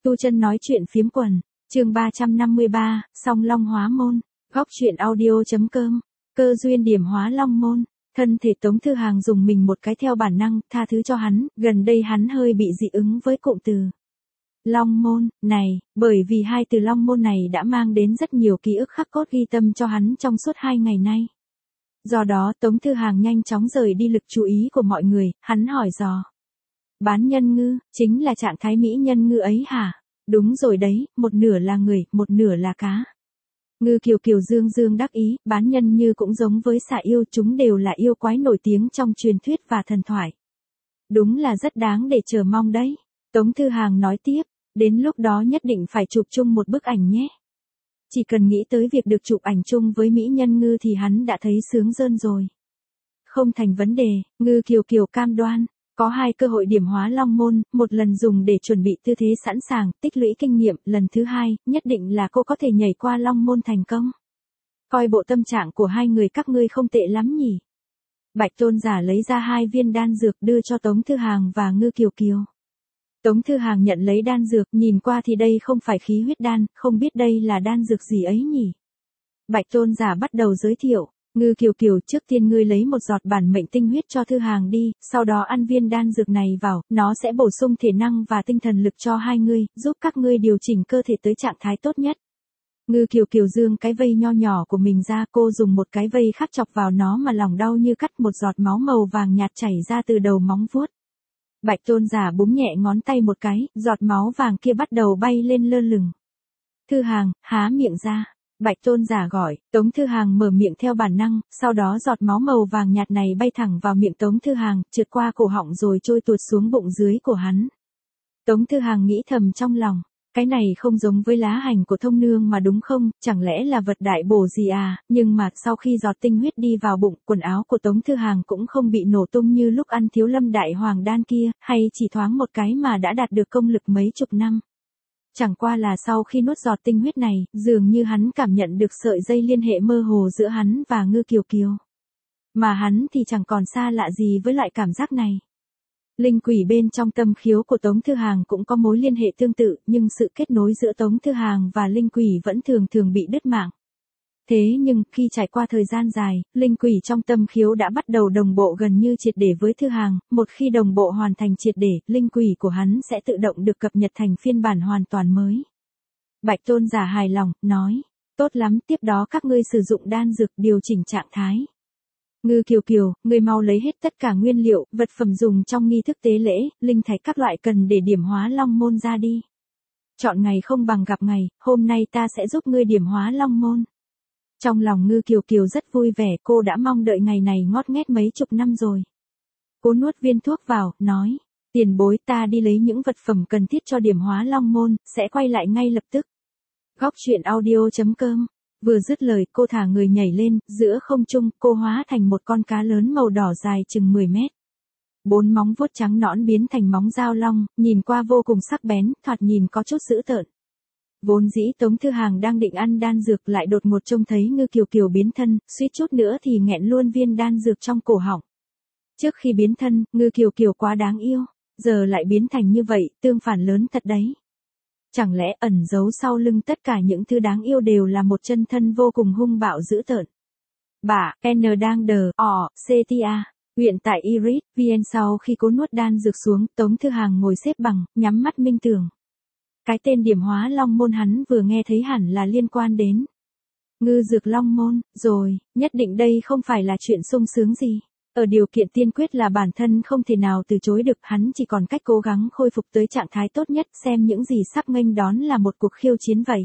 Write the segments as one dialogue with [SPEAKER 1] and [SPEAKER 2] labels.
[SPEAKER 1] Tu Chân nói chuyện phiếm quần, chương 353, Song Long hóa môn, góc truyện audio.com, cơ duyên điểm hóa long môn. Thân thể Tống Thư Hàng dùng mình một cái theo bản năng, tha thứ cho hắn, gần đây hắn hơi bị dị ứng với cụm từ Long môn này, bởi vì hai từ Long môn này đã mang đến rất nhiều ký ức khắc cốt ghi tâm cho hắn trong suốt 2 ngày nay. Do đó Tống Thư Hàng nhanh chóng rời đi lực chú ý của mọi người, hắn hỏi dò. Bán nhân ngư, chính là trạng thái mỹ nhân ngư ấy hả? Đúng rồi đấy, một nửa là người, một nửa là cá. Ngư Kiều Kiều dương dương đắc ý, bán nhân như cũng giống với xà yêu, chúng đều là yêu quái nổi tiếng trong truyền thuyết và thần thoại. Đúng là rất đáng để chờ mong đấy. Tống Thư Hàng nói tiếp, đến lúc đó nhất định phải chụp chung một bức ảnh nhé. Chỉ cần nghĩ tới việc được chụp ảnh chung với mỹ nhân ngư thì hắn đã thấy sướng rơn rồi. Không thành vấn đề, Ngư Kiều Kiều cam đoan. Có 2 cơ hội điểm hóa long môn, một lần dùng để chuẩn bị tư thế sẵn sàng, tích lũy kinh nghiệm, lần thứ 2, nhất định là cô có thể nhảy qua long môn thành công. Coi bộ tâm trạng của 2 người các ngươi không tệ lắm nhỉ. Bạch Tôn giả lấy ra 2 viên đan dược đưa cho Tống Thư Hàng và Ngư Kiều Kiều. Tống Thư Hàng nhận lấy đan dược, nhìn qua thì đây không phải khí huyết đan, không biết đây là đan dược gì ấy nhỉ. Bạch Tôn giả bắt đầu giới thiệu. Ngư Kiều Kiều, trước tiên ngươi lấy một giọt bản mệnh tinh huyết cho Thư Hàng đi, sau đó ăn viên đan dược này vào, nó sẽ bổ sung thể năng và tinh thần lực cho 2 ngươi, giúp các ngươi điều chỉnh cơ thể tới trạng thái tốt nhất. Ngư Kiều Kiều dương cái vây nho nhỏ của mình ra, cô dùng một cái vây khác chọc vào nó mà lòng đau như cắt, một giọt máu màu vàng nhạt chảy ra từ đầu móng vuốt. Bạch Tôn giả búng nhẹ ngón tay một cái, giọt máu vàng kia bắt đầu bay lên lơ lửng. Thư Hàng, há miệng ra. Bạch Tôn giả gọi, Tống Thư Hàng mở miệng theo bản năng, sau đó giọt máu màu vàng nhạt này bay thẳng vào miệng Tống Thư Hàng, trượt qua cổ họng rồi trôi tuột xuống bụng dưới của hắn. Tống Thư Hàng nghĩ thầm trong lòng, cái này không giống với lá hành của thông nương mà đúng không, chẳng lẽ là vật đại bổ gì à, nhưng mà sau khi giọt tinh huyết đi vào bụng, quần áo của Tống Thư Hàng cũng không bị nổ tung như lúc ăn Thiếu Lâm Đại Hoàng đan kia, hay chỉ thoáng một cái mà đã đạt được công lực mấy chục năm. Chẳng qua là sau khi nuốt giọt tinh huyết này, dường như hắn cảm nhận được sợi dây liên hệ mơ hồ giữa hắn và Ngư Kiều Kiều. Mà hắn thì chẳng còn xa lạ gì với loại cảm giác này. Linh quỷ bên trong tâm khiếu của Tống Thư Hàng cũng có mối liên hệ tương tự, nhưng sự kết nối giữa Tống Thư Hàng và linh quỷ vẫn thường bị đứt mạng. Thế nhưng, khi trải qua thời gian dài, linh quỷ trong tâm khiếu đã bắt đầu đồng bộ gần như triệt để với Thư Hàng, một khi đồng bộ hoàn thành triệt để, linh quỷ của hắn sẽ tự động được cập nhật thành phiên bản hoàn toàn mới. Bạch Tôn giả hài lòng, nói, tốt lắm, tiếp đó các ngươi sử dụng đan dược điều chỉnh trạng thái. Ngư Kiều Kiều, ngươi mau lấy hết tất cả nguyên liệu, vật phẩm dùng trong nghi thức tế lễ, linh thạch các loại cần để điểm hóa long môn ra đi. Chọn ngày không bằng gặp ngày, hôm nay ta sẽ giúp ngươi điểm hóa long môn. Trong lòng Ngư Kiều Kiều rất vui vẻ, cô đã mong đợi ngày này ngót nghét mấy chục năm rồi. Cô nuốt viên thuốc vào, nói, tiền bối, ta đi lấy những vật phẩm cần thiết cho điểm hóa long môn, sẽ quay lại ngay lập tức. Góc truyện audio.com. Vừa dứt lời, cô thả người nhảy lên, giữa không trung, cô hóa thành một con cá lớn màu đỏ dài chừng 10 mét. 4 móng vuốt trắng nõn biến thành móng dao long, nhìn qua vô cùng sắc bén, thoạt nhìn có chút dữ tợn. Vốn dĩ Tống Thư Hàng đang định ăn đan dược lại đột ngột trông thấy Ngư Kiều Kiều biến thân, suýt chút nữa thì nghẹn luôn viên đan dược trong cổ họng. Trước khi biến thân, Ngư Kiều Kiều quá đáng yêu, giờ lại biến thành như vậy, tương phản lớn thật đấy. Chẳng lẽ ẩn giấu sau lưng tất cả những thứ đáng yêu đều là một chân thân vô cùng hung bạo dữ tợn. Bà, N đang đờ, CTA, huyện tại Iris, VN sau khi cố nuốt đan dược xuống, Tống Thư Hàng ngồi xếp bằng, nhắm mắt minh tưởng. Cái tên điểm hóa long môn hắn vừa nghe thấy hẳn là liên quan đến Ngư dược long môn, rồi, nhất định đây không phải là chuyện sung sướng gì. Ở điều kiện tiên quyết là bản thân không thể nào từ chối được, hắn chỉ còn cách cố gắng khôi phục tới trạng thái tốt nhất, xem những gì sắp nghênh đón là một cuộc khiêu chiến vậy.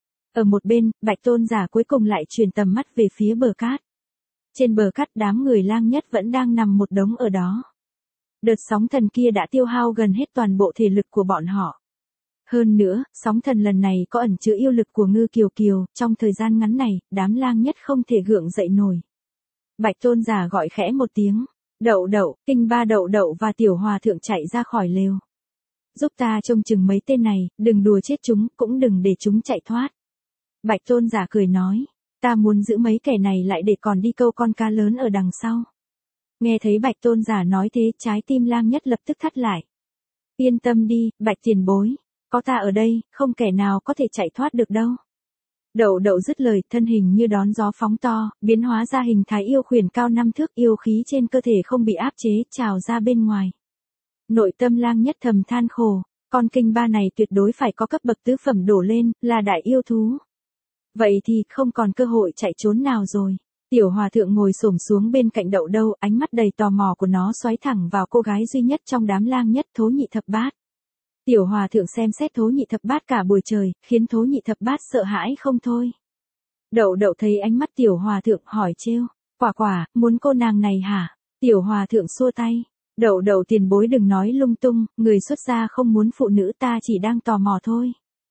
[SPEAKER 1] Ở một bên, Bạch Tôn giả cuối cùng lại chuyển tầm mắt về phía bờ cát. Trên bờ cát đám người lang nhất vẫn đang nằm một đống ở đó. Đợt sóng thần kia đã tiêu hao gần hết toàn bộ thể lực của bọn họ. Hơn nữa, sóng thần lần này có ẩn chứa yêu lực của Ngư Kiều Kiều, trong thời gian ngắn này, đám lang nhất không thể gượng dậy nổi. Bạch Tôn giả gọi khẽ một tiếng, Đậu Đậu, Kinh Ba Đậu Đậu và Tiểu Hòa Thượng chạy ra khỏi lều. Giúp ta trông chừng mấy tên này, đừng đùa chết chúng, cũng đừng để chúng chạy thoát. Bạch Tôn giả cười nói, ta muốn giữ mấy kẻ này lại để còn đi câu con cá lớn ở đằng sau. Nghe thấy Bạch Tôn giả nói thế, trái tim lang nhất lập tức thắt lại. Yên tâm đi, Bạch tiền bối. Có ta ở đây, không kẻ nào có thể chạy thoát được đâu. Đậu đậu dứt lời, thân hình như đón gió phóng to, biến hóa ra hình thái yêu khuyển cao 5 thước, yêu khí trên cơ thể không bị áp chế, trào ra bên ngoài. Nội tâm Lang Nhất thầm than khổ, con kinh ba này tuyệt đối phải có cấp bậc tứ phẩm đổ lên, là đại yêu thú. Vậy thì không còn cơ hội chạy trốn nào rồi. Tiểu hòa thượng ngồi xổm xuống bên cạnh đậu đâu, ánh mắt đầy tò mò của nó xoáy thẳng vào cô gái duy nhất trong đám Lang Nhất, Thố Nhị Thập Bát. Tiểu hòa thượng xem xét Thố Nhị Thập Bát cả buổi trời, khiến Thố Nhị Thập Bát sợ hãi không thôi. Đậu đậu thấy ánh mắt tiểu hòa thượng hỏi trêu, quả quả, muốn cô nàng này hả? Tiểu hòa thượng xua tay, đậu đậu tiền bối đừng nói lung tung, người xuất gia không muốn phụ nữ, ta chỉ đang tò mò thôi.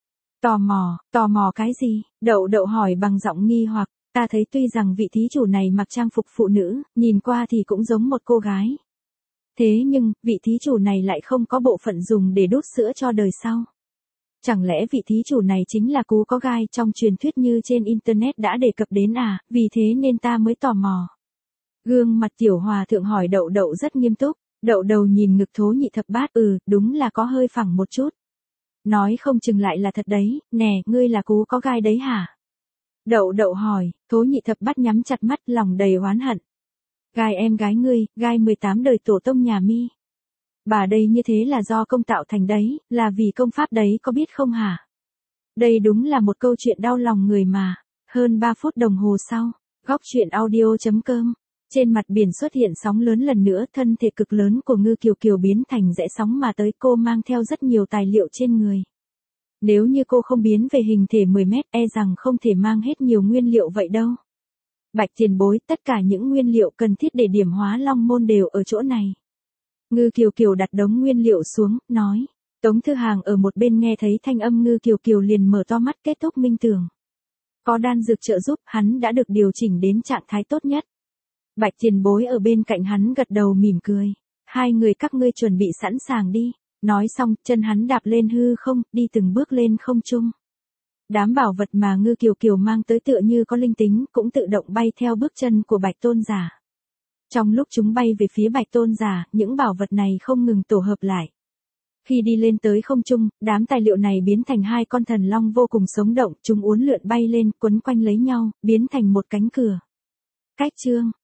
[SPEAKER 1] Tò mò cái gì? Đậu đậu hỏi bằng giọng nghi hoặc, ta thấy tuy rằng vị thí chủ này mặc trang phục phụ nữ, nhìn qua thì cũng giống một cô gái. Thế nhưng, vị thí chủ này lại không có bộ phận dùng để đút sữa cho đời sau. Chẳng lẽ vị thí chủ này chính là cú có gai trong truyền thuyết như trên internet đã đề cập đến à, vì thế nên ta mới tò mò. Gương mặt tiểu hòa thượng hỏi đậu đậu rất nghiêm túc, đậu đầu nhìn ngực Thố Nhị Thập Bát, đúng là có hơi phẳng một chút. Nói không chừng lại là thật đấy, nè, ngươi là cú có gai đấy hả? Đậu đậu hỏi, Thố Nhị Thập Bát nhắm chặt mắt, lòng đầy oán hận. Gai em gái ngươi, gai 18 đời tổ tông nhà mi. Bà đây như thế là do công tạo thành đấy, là vì công pháp đấy có biết không hả? Đây đúng là một câu chuyện đau lòng người mà. Hơn 3 phút đồng hồ sau, góc chuyện audio.com. Trên mặt biển xuất hiện sóng lớn lần nữa, thân thể cực lớn của Ngư Kiều Kiều biến thành rẽ sóng mà tới, cô mang theo rất nhiều tài liệu trên người. Nếu như cô không biến về hình thể 10 mét, e rằng không thể mang hết nhiều nguyên liệu vậy đâu. Bạch tiền bối, tất cả những nguyên liệu cần thiết để điểm hóa Long Môn đều ở chỗ này. Ngư Kiều Kiều đặt đống nguyên liệu xuống, nói. Tống Thư Hàng ở một bên nghe thấy thanh âm Ngư Kiều Kiều liền mở to mắt, kết thúc minh tưởng. Có đan dược trợ giúp, hắn đã được điều chỉnh đến trạng thái tốt nhất. Bạch tiền bối ở bên cạnh hắn gật đầu mỉm cười. Hai người các ngươi chuẩn bị sẵn sàng đi. Nói xong, chân hắn đạp lên hư không, đi từng bước lên không trung. Đám bảo vật mà Ngư Kiều Kiều mang tới tựa như có linh tính, cũng tự động bay theo bước chân của Bạch Tôn giả. Trong lúc chúng bay về phía Bạch Tôn giả, những bảo vật này không ngừng tổ hợp lại. Khi đi lên tới không trung, đám tài liệu này biến thành hai con thần long vô cùng sống động, chúng uốn lượn bay lên, quấn quanh lấy nhau, biến thành một cánh cửa. Cách chương